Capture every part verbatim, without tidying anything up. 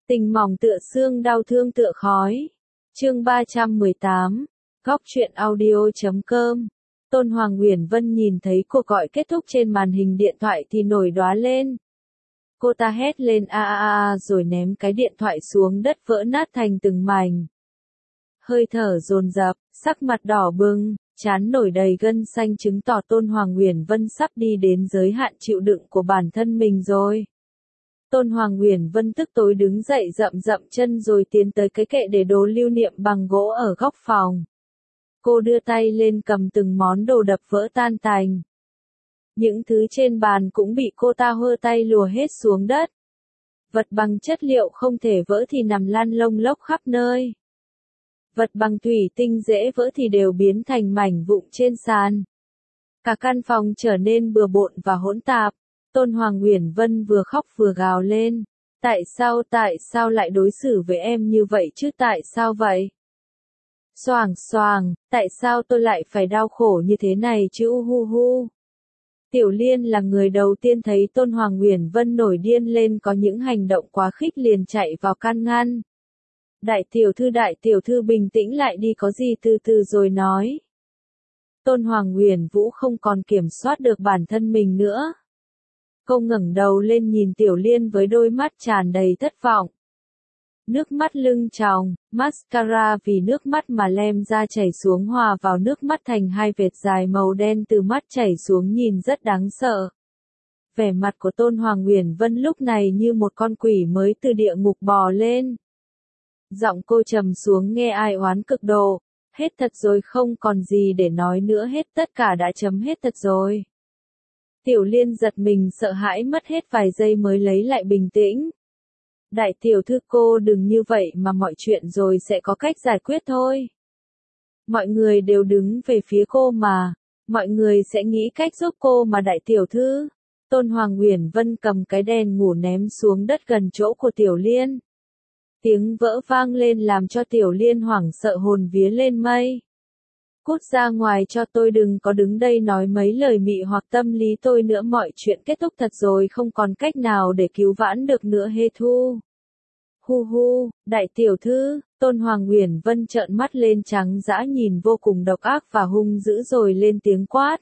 Tình mỏng tựa xương, đau thương tựa khói. Chương ba trăm mười tám. Góc truyện audio chấm com. Tôn Hoàng Uyển Vân nhìn thấy cuộc gọi kết thúc trên màn hình điện thoại thì nổi đoá lên. Cô ta hét lên a a a rồi ném cái điện thoại xuống đất vỡ nát thành từng mảnh. Hơi thở dồn dập, sắc mặt đỏ bừng, trán nổi đầy gân xanh chứng tỏ Tôn Hoàng Uyển Vân sắp đi đến giới hạn chịu đựng của bản thân mình rồi. Tôn Hoàng Uyển Vân tức tối đứng dậy rậm rậm chân rồi tiến tới cái kệ để đồ lưu niệm bằng gỗ ở góc phòng. Cô đưa tay lên cầm từng món đồ đập vỡ tan tành. Những thứ trên bàn cũng bị cô ta hơ tay lùa hết xuống đất. Vật bằng chất liệu không thể vỡ thì nằm lăn lông lốc khắp nơi. Vật bằng thủy tinh dễ vỡ thì đều biến thành mảnh vụn trên sàn. Cả căn phòng trở nên bừa bộn và hỗn tạp. Tôn Hoàng Uyển Vân vừa khóc vừa gào lên. Tại sao, tại sao lại đối xử với em như vậy chứ, tại sao vậy? Xoàng xoàng, tại sao tôi lại phải đau khổ như thế này chứ u hu hu. Tiểu Liên là người đầu tiên thấy Tôn Hoàng Uyển Vân nổi điên lên có những hành động quá khích liền chạy vào can ngăn. Đại tiểu thư đại tiểu thư bình tĩnh lại đi, có gì từ từ rồi nói. Tôn Hoàng Uyển Vũ không còn kiểm soát được bản thân mình nữa. Cô ngẩng đầu lên nhìn Tiểu Liên với đôi mắt tràn đầy thất vọng. Nước mắt lưng tròng, mascara vì nước mắt mà lem ra chảy xuống hòa vào nước mắt thành hai vệt dài màu đen từ mắt chảy xuống nhìn rất đáng sợ. Vẻ mặt của Tôn Hoàng Uyển Vân lúc này như một con quỷ mới từ địa ngục bò lên. Giọng cô trầm xuống nghe ai oán cực độ. Hết thật rồi, không còn gì để nói nữa hết, tất cả đã chấm hết thật rồi. Tiểu Liên giật mình sợ hãi mất hết vài giây mới lấy lại bình tĩnh. Đại tiểu thư cô đừng như vậy mà, mọi chuyện rồi sẽ có cách giải quyết thôi. Mọi người đều đứng về phía cô mà, mọi người sẽ nghĩ cách giúp cô mà đại tiểu thư. Tôn Hoàng Uyển Vân cầm cái đèn ngủ ném xuống đất gần chỗ của Tiểu Liên. Tiếng vỡ vang lên làm cho Tiểu Liên hoảng sợ hồn vía lên mây. Cút ra ngoài cho tôi, đừng có đứng đây nói mấy lời mị hoặc tâm lý tôi nữa, mọi chuyện kết thúc thật rồi, không còn cách nào để cứu vãn được nữa hê thu. Hu hu, đại tiểu thư, Tôn Hoàng Uyển Vân trợn mắt lên trắng dã nhìn vô cùng độc ác và hung dữ rồi lên tiếng quát.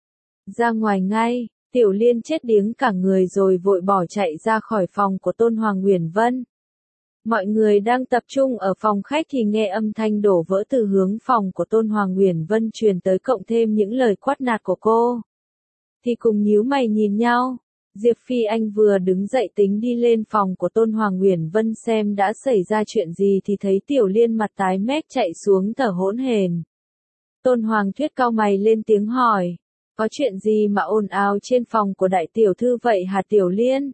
Ra ngoài ngay, Tiểu Liên chết điếng cả người rồi vội bỏ chạy ra khỏi phòng của Tôn Hoàng Uyển Vân. Mọi người đang tập trung ở phòng khách thì nghe âm thanh đổ vỡ từ hướng phòng của Tôn Hoàng Uyển Vân truyền tới, cộng thêm những lời quát nạt của cô. Thì cùng nhíu mày nhìn nhau. Diệp Phi Anh vừa đứng dậy tính đi lên phòng của Tôn Hoàng Uyển Vân xem đã xảy ra chuyện gì thì thấy Tiểu Liên mặt tái mét chạy xuống thở hỗn hển. Tôn Hoàng Thuyết cau mày lên tiếng hỏi. Có chuyện gì mà ồn ào trên phòng của đại tiểu thư vậy hả Tiểu Liên?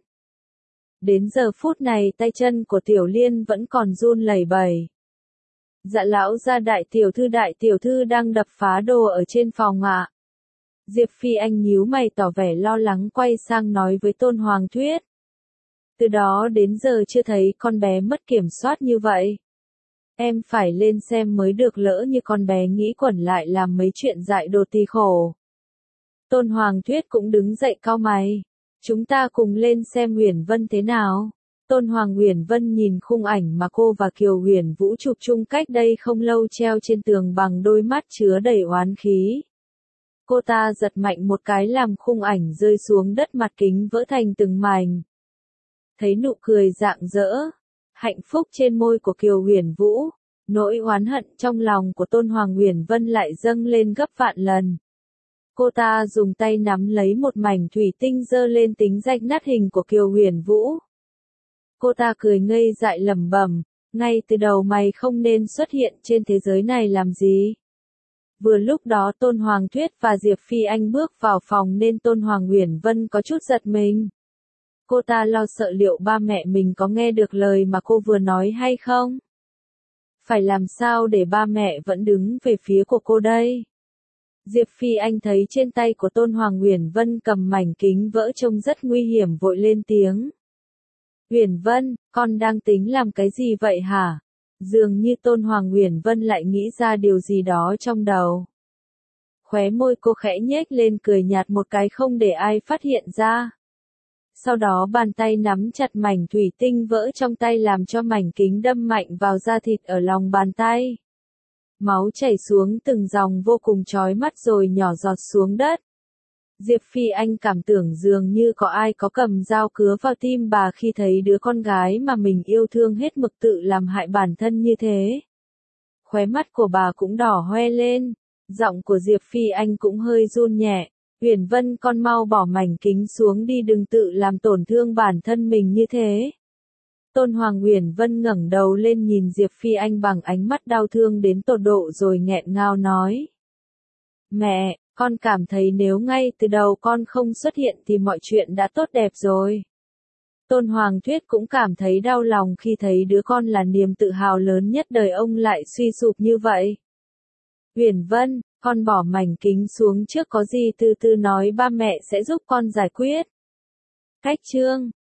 Đến giờ phút này tay chân của Tiểu Liên vẫn còn run lẩy bẩy. Dạ lão gia, đại tiểu thư đại tiểu thư đang đập phá đồ ở trên phòng ạ. À. Diệp Phi Anh nhíu mày tỏ vẻ lo lắng quay sang nói với Tôn Hoàng Thuyết. Từ đó đến giờ chưa thấy con bé mất kiểm soát như vậy. Em phải lên xem mới được, lỡ như con bé nghĩ quẩn lại làm mấy chuyện dại đồ thì khổ. Tôn Hoàng Thuyết cũng đứng dậy cau mày. Chúng ta cùng lên xem Uyển Vân thế nào. Tôn Hoàng Uyển Vân nhìn khung ảnh mà cô và Kiều Huyền Vũ chụp chung cách đây không lâu treo trên tường bằng đôi mắt chứa đầy oán khí. Cô ta giật mạnh một cái làm khung ảnh rơi xuống đất, mặt kính vỡ thành từng mảnh. Thấy nụ cười rạng rỡ, hạnh phúc trên môi của Kiều Huyền Vũ, nỗi oán hận trong lòng của Tôn Hoàng Uyển Vân lại dâng lên gấp vạn lần. Cô ta dùng tay nắm lấy một mảnh thủy tinh giơ lên tính rách nát hình của Kiều Huyền Vũ. Cô ta cười ngây dại lẩm bẩm, ngay từ đầu mày không nên xuất hiện trên thế giới này làm gì. Vừa lúc đó Tôn Hoàng Thuyết và Diệp Phi Anh bước vào phòng nên Tôn Hoàng Uyển Vân có chút giật mình. Cô ta lo sợ liệu ba mẹ mình có nghe được lời mà cô vừa nói hay không. Phải làm sao để ba mẹ vẫn đứng về phía của cô đây. Diệp Phi Anh thấy trên tay của Tôn Hoàng Uyển Vân cầm mảnh kính vỡ trông rất nguy hiểm vội lên tiếng. Uyển Vân, con đang tính làm cái gì vậy hả? Dường như Tôn Hoàng Uyển Vân lại nghĩ ra điều gì đó trong đầu. Khóe môi cô khẽ nhếch lên cười nhạt một cái không để ai phát hiện ra. Sau đó bàn tay nắm chặt mảnh thủy tinh vỡ trong tay làm cho mảnh kính đâm mạnh vào da thịt ở lòng bàn tay. Máu chảy xuống từng dòng vô cùng chói mắt rồi nhỏ giọt xuống đất. Diệp Phi Anh cảm tưởng dường như có ai có cầm dao cứa vào tim bà khi thấy đứa con gái mà mình yêu thương hết mực tự làm hại bản thân như thế. Khóe mắt của bà cũng đỏ hoe lên, giọng của Diệp Phi Anh cũng hơi run nhẹ. Uyển Vân, con mau bỏ mảnh kính xuống đi, đừng tự làm tổn thương bản thân mình như thế. Tôn Hoàng Uyển Vân ngẩng đầu lên nhìn Diệp Phi Anh bằng ánh mắt đau thương đến tột độ rồi nghẹn ngào nói. Mẹ, con cảm thấy nếu ngay từ đầu con không xuất hiện thì mọi chuyện đã tốt đẹp rồi. Tôn Hoàng Thuyết cũng cảm thấy đau lòng khi thấy đứa con là niềm tự hào lớn nhất đời ông lại suy sụp như vậy. Uyển Vân, con bỏ mảnh kính xuống trước, có gì từ từ nói, ba mẹ sẽ giúp con giải quyết. Cách chương